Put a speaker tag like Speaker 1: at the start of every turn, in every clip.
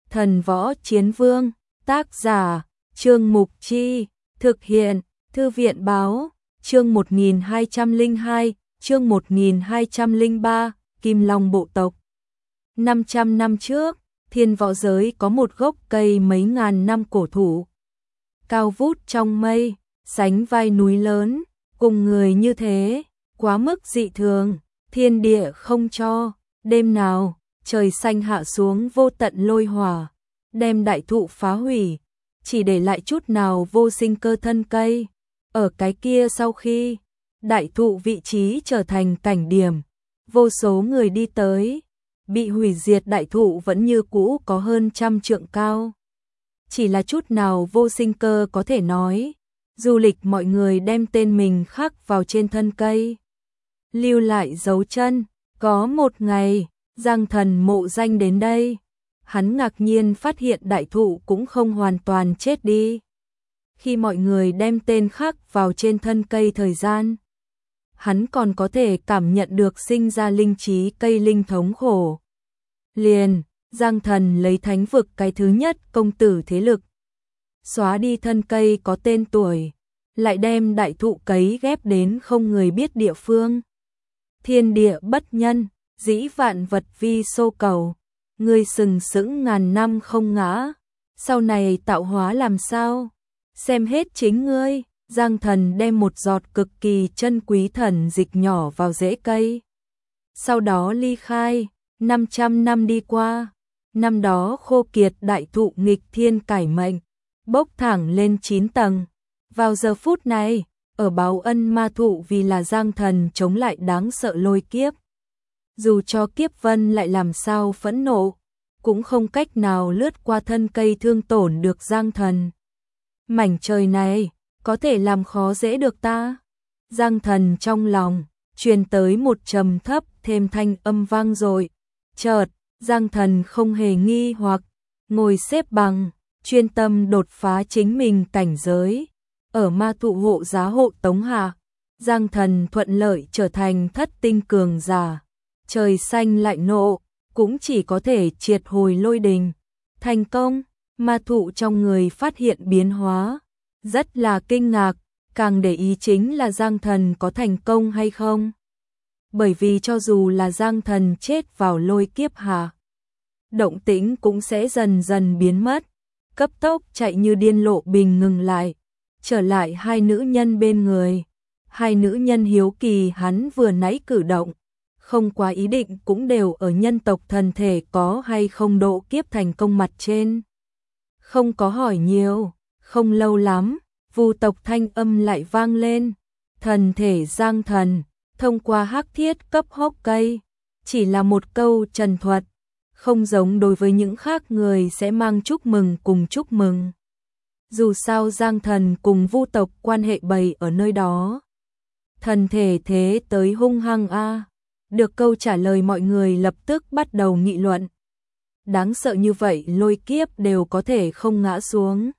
Speaker 1: Thần Võ Chiến Vương, tác giả, Trương Mục Chi, thực hiện, Thư viện Báo, chương 1202, chương 1203, Kim Long bộ tộc. 500 năm trước, thiên võ giới có một gốc cây mấy ngàn năm cổ thụ. Cao vút trong mây, sánh vai núi lớn, cùng người như thế, quá mức dị thường, thiên địa không cho, đêm nào, trời xanh hạ xuống vô tận lôi hỏa, đem đại thụ phá hủy, chỉ để lại chút nào vô sinh cơ thân cây. Ở cái kia sau khi, đại thụ vị trí trở thành cảnh điểm, vô số người đi tới, bị hủy diệt đại thụ vẫn như cũ có hơn 100 trượng cao. Chỉ là chút nào vô sinh cơ có thể nói, du lịch mọi người đem tên mình khắc vào trên thân cây. Lưu lại dấu chân, có một ngày, Giang Thần mộ danh đến đây. Hắn ngạc nhiên phát hiện đại thụ cũng không hoàn toàn chết đi. Khi mọi người đem tên khắc vào trên thân cây thời gian, hắn còn có thể cảm nhận được sinh ra linh trí cây linh thống khổ. Liền, Giang Thần lấy thánh vực cái thứ nhất công tử thế lực, xóa đi thân cây có tên tuổi, lại đem đại thụ cấy ghép đến không người biết địa phương. Thiên địa bất nhân, dĩ vạn vật vi xô cầu, ngươi sừng sững ngàn năm không ngã, sau này tạo hóa làm sao? Xem hết chính ngươi. Giang Thần đem một giọt cực kỳ chân quý thần dịch nhỏ vào rễ cây. Sau đó ly khai, 500 năm đi qua, năm đó khô kiệt đại thụ nghịch thiên cải mệnh, bốc thẳng lên 9 tầng. Vào giờ phút này, ở báo ân ma thụ vì là Giang Thần chống lại đáng sợ lôi kiếp. Dù cho kiếp vân lại làm sao phẫn nộ, cũng không cách nào lướt qua thân cây thương tổn được Giang Thần. Mảnh trời này, có thể làm khó dễ được ta. Giang Thần trong lòng, truyền tới một trầm thấp thêm thanh âm vang dội. Chợt, Giang Thần không hề nghi hoặc, ngồi xếp bằng, chuyên tâm đột phá chính mình cảnh giới. Ở ma thụ hộ giá hộ tống hạ, Giang Thần thuận lợi trở thành thất tinh cường giả. Trời xanh lại nộ, cũng chỉ có thể triệt hồi lôi đình. Thành công, ma thụ trong người phát hiện biến hóa. Rất là kinh ngạc, càng để ý chính là Giang Thần có thành công hay không. Bởi vì cho dù là Giang Thần chết vào lôi kiếp hạ, động tĩnh cũng sẽ dần dần biến mất. Cấp tốc chạy như điên Lộ Bình ngừng lại, trở lại hai nữ nhân bên người. Hai nữ nhân hiếu kỳ hắn vừa nãy cử động, không quá ý định cũng đều ở nhân tộc thần thể có hay không độ kiếp thành công mặt trên. Không có hỏi nhiều. Không lâu lắm, Vu tộc thanh âm lại vang lên. Thần thể Giang Thần, thông qua hắc thiết cấp hốc cây. Chỉ là một câu trần thuật, không giống đối với những khác người sẽ mang chúc mừng cùng chúc mừng. Dù sao Giang Thần cùng Vu tộc quan hệ bày ở nơi đó. Thần thể thế tới hung hăng a. Được câu trả lời mọi người lập tức bắt đầu nghị luận. Đáng sợ như vậy lôi kiếp đều có thể không ngã xuống.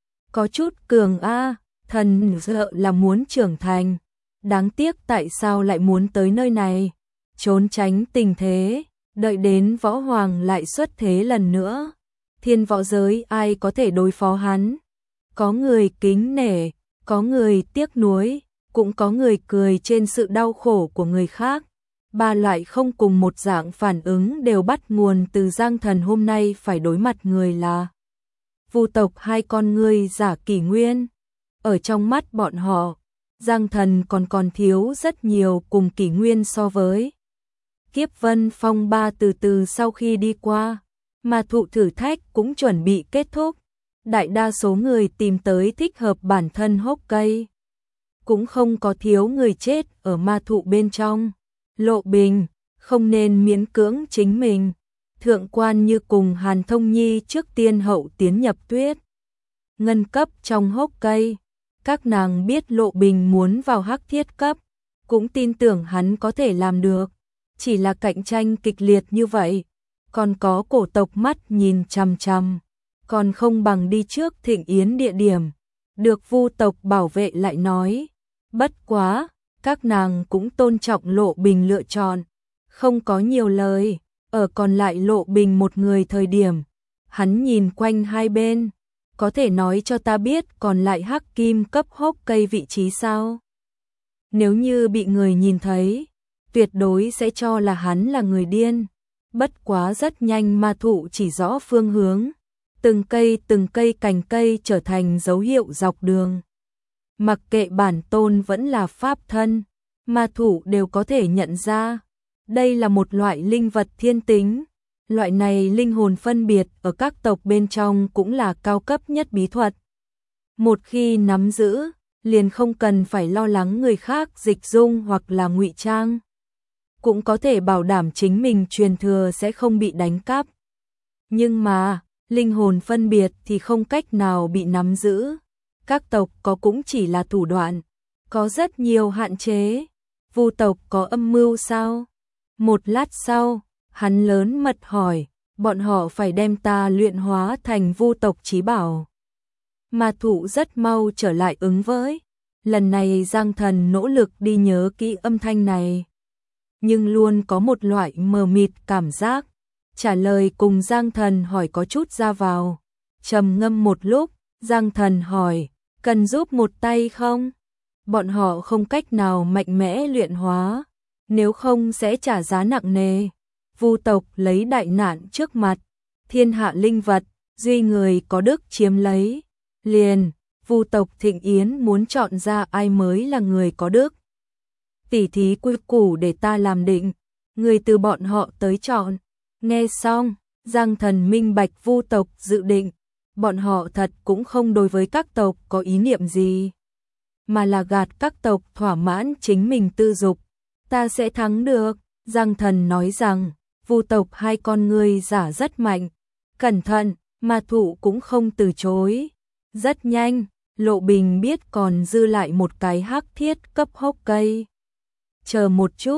Speaker 1: Có chút cường a, thần sợ là muốn trưởng thành. Đáng tiếc tại sao lại muốn tới nơi này, trốn tránh tình thế, đợi đến võ hoàng lại xuất thế lần nữa. Thiên võ giới ai có thể đối phó hắn? Có người kính nể, có người tiếc nuối, cũng có người cười trên sự đau khổ của người khác. Ba loại không cùng một dạng phản ứng đều bắt nguồn từ Giang Thần hôm nay phải đối mặt người là Vu tộc hai con ngươi giả kỷ nguyên. Ở trong mắt bọn họ, Giang Thần còn thiếu rất nhiều cùng kỷ nguyên so với. Kiếp vân phong ba từ từ sau khi đi qua, ma thụ thử thách cũng chuẩn bị kết thúc. Đại đa số người tìm tới thích hợp bản thân hốc cây. Cũng không có thiếu người chết ở ma thụ bên trong. Lộ Bình, không nên miễn cưỡng chính mình. Thượng quan như cùng Hàn Thông Nhi trước tiên hậu tiến nhập tuyết ngân cấp trong hốc cây. Các nàng biết Lộ Bình muốn vào hắc thiết cấp, cũng tin tưởng hắn có thể làm được. Chỉ là cạnh tranh kịch liệt như vậy, còn có cổ tộc mắt nhìn chằm chằm, còn không bằng đi trước thịnh yến địa điểm. Được Vu tộc bảo vệ lại nói, bất quá, các nàng cũng tôn trọng Lộ Bình lựa chọn, không có nhiều lời. Ở còn lại Lộ Bình một người thời điểm, Hắn nhìn quanh hai bên, có thể nói cho ta biết còn lại hắc kim cấp hốc cây vị trí sao? Nếu như bị người nhìn thấy, tuyệt đối sẽ cho là hắn là người điên. Bất quá rất nhanh ma thụ chỉ rõ phương hướng, từng cây cành cây trở thành dấu hiệu dọc đường. Mặc kệ bản tôn vẫn là pháp thân, ma thụ đều có thể nhận ra. Đây là một loại linh vật thiên tính. Loại này linh hồn phân biệt ở các tộc bên trong cũng là cao cấp nhất bí thuật. Một khi nắm giữ, liền không cần phải lo lắng người khác dịch dung hoặc là ngụy trang. Cũng có thể bảo đảm chính mình truyền thừa sẽ không bị đánh cắp. Nhưng mà, linh hồn phân biệt thì không cách nào bị nắm giữ. Các tộc có cũng chỉ là thủ đoạn, có rất nhiều hạn chế. Vu tộc có âm mưu sao? Một lát sau, hắn lớn mật hỏi, bọn họ phải đem ta luyện hóa thành vu tộc chí bảo. Ma thụ rất mau trở lại ứng với. Lần này Giang Thần nỗ lực đi nhớ kỹ âm thanh này. Nhưng luôn có một loại mờ mịt cảm giác. Trả lời cùng Giang Thần hỏi có chút ra vào. Trầm ngâm một lúc, Giang Thần hỏi, cần giúp một tay không? Bọn họ không cách nào mạnh mẽ luyện hóa, nếu không sẽ trả giá nặng nề. Vu tộc lấy đại nạn trước mặt, thiên hạ linh vật, duy người có đức chiếm lấy. Liền, Vu tộc Thịnh Yến muốn chọn ra ai mới là người có đức. Tỉ thí quy củ để ta làm định, người từ bọn họ tới chọn. Nghe xong, Giang Thần minh bạch Vu tộc dự định, bọn họ thật cũng không đối với các tộc có ý niệm gì, mà là gạt các tộc thỏa mãn chính mình tư dục. Ta sẽ thắng được, Giang Thần nói rằng, Vu tộc hai con ngươi giả rất mạnh. Cẩn thận, ma thụ cũng không từ chối. Rất nhanh, Lộ Bình biết còn dư lại một cái hắc thiết cấp hốc cây. Chờ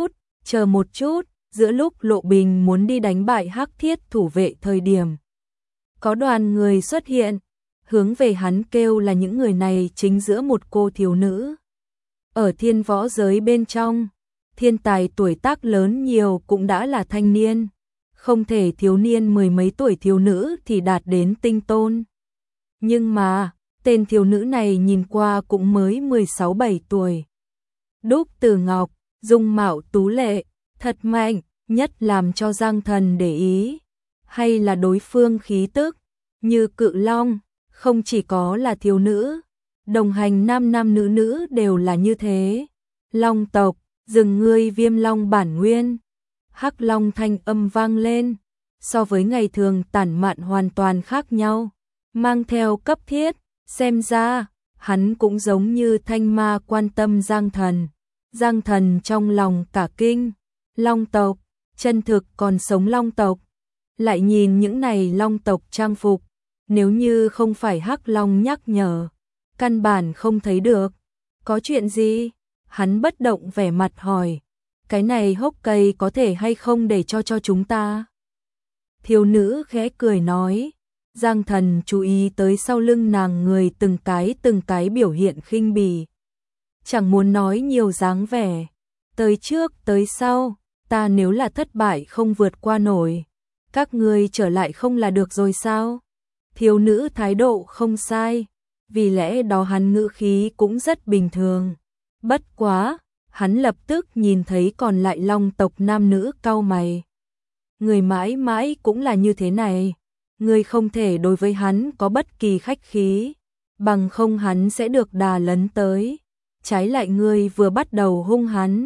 Speaker 1: một chút, giữa lúc Lộ Bình muốn đi đánh bại hắc thiết thủ vệ thời điểm. Có đoàn người xuất hiện, hướng về hắn kêu là những người này chính giữa một cô thiếu nữ. Ở thiên võ giới bên trong, thiên tài tuổi tác lớn nhiều cũng đã là thanh niên. Không thể thiếu niên mười mấy tuổi thiếu nữ thì đạt đến tinh tôn. Nhưng mà, tên thiếu nữ này nhìn qua cũng mới 16-17 tuổi. Đúc từ ngọc, dung mạo tú lệ, thật mạnh, nhất làm cho Giang Thần để ý. Hay là đối phương khí tức, như cự long, không chỉ có là thiếu nữ, đồng hành nam nam nữ nữ đều là như thế. Long tộc, dừng ngươi Viêm Long bản nguyên. Hắc Long thanh âm vang lên, so với ngày thường tản mạn hoàn toàn khác nhau, mang theo cấp thiết, xem ra, hắn cũng giống như thanh ma quan tâm Giang Thần. Giang Thần trong lòng cả kinh, Long tộc, chân thực còn sống Long tộc. Lại nhìn những này Long tộc trang phục, nếu như không phải Hắc Long nhắc nhở, căn bản không thấy được. Có chuyện gì? Hắn bất động vẻ mặt hỏi. Cái này hốc cây có thể hay không để cho chúng ta? Thiếu nữ khẽ cười nói. Giang Thần chú ý tới sau lưng nàng người từng cái biểu hiện khinh bỉ. Chẳng muốn nói nhiều dáng vẻ. Tới trước tới sau, ta nếu là thất bại không vượt qua nổi, các ngươi trở lại không là được rồi sao? Thiếu nữ thái độ không sai, vì lẽ đó hắn ngữ khí cũng rất bình thường. Bất quá, hắn lập tức nhìn thấy còn lại Long tộc nam nữ cau mày. Người mãi mãi cũng là như thế này, người không thể đối với hắn có bất kỳ khách khí, bằng không hắn sẽ được đà lấn tới. Trái lại người vừa bắt đầu hung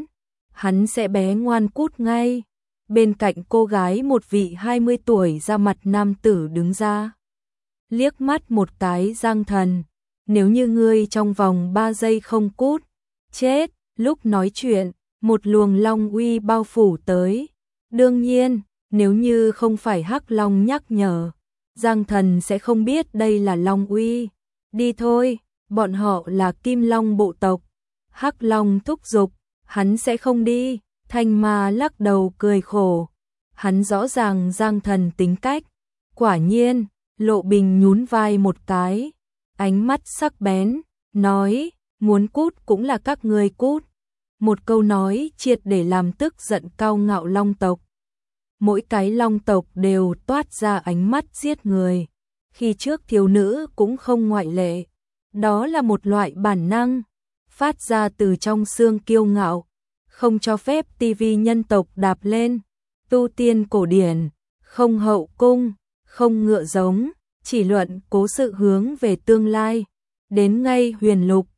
Speaker 1: hắn sẽ bé ngoan cút ngay. Bên cạnh cô gái một vị 20 tuổi da mặt nam tử đứng ra. Liếc mắt một cái Giang Thần, nếu như ngươi trong vòng 3 giây không cút, chết. Lúc nói chuyện, một luồng long uy bao phủ tới. Đương nhiên, nếu như không phải Hắc Long nhắc nhở, Giang Thần sẽ không biết đây là long uy. Đi thôi, bọn họ là Kim Long bộ tộc. Hắc Long thúc giục, hắn sẽ không đi. Thanh Ma lắc đầu cười khổ. Hắn rõ ràng Giang Thần tính cách. Quả nhiên, Lộ Bình nhún vai một cái, ánh mắt sắc bén, nói, muốn cút cũng là các ngươi cút. Một câu nói triệt để làm tức giận cao ngạo Long tộc. mỗi cái long tộc đều toát ra ánh mắt giết người. Khi trước thiếu nữ cũng không ngoại lệ. Đó là một loại bản năng, phát ra từ trong xương kiêu ngạo, không cho phép tivi nhân tộc đạp lên. Tu tiên cổ điển, không hậu cung, không ngựa giống, chỉ luận cố sự hướng về tương lai. Đến ngay huyền lục,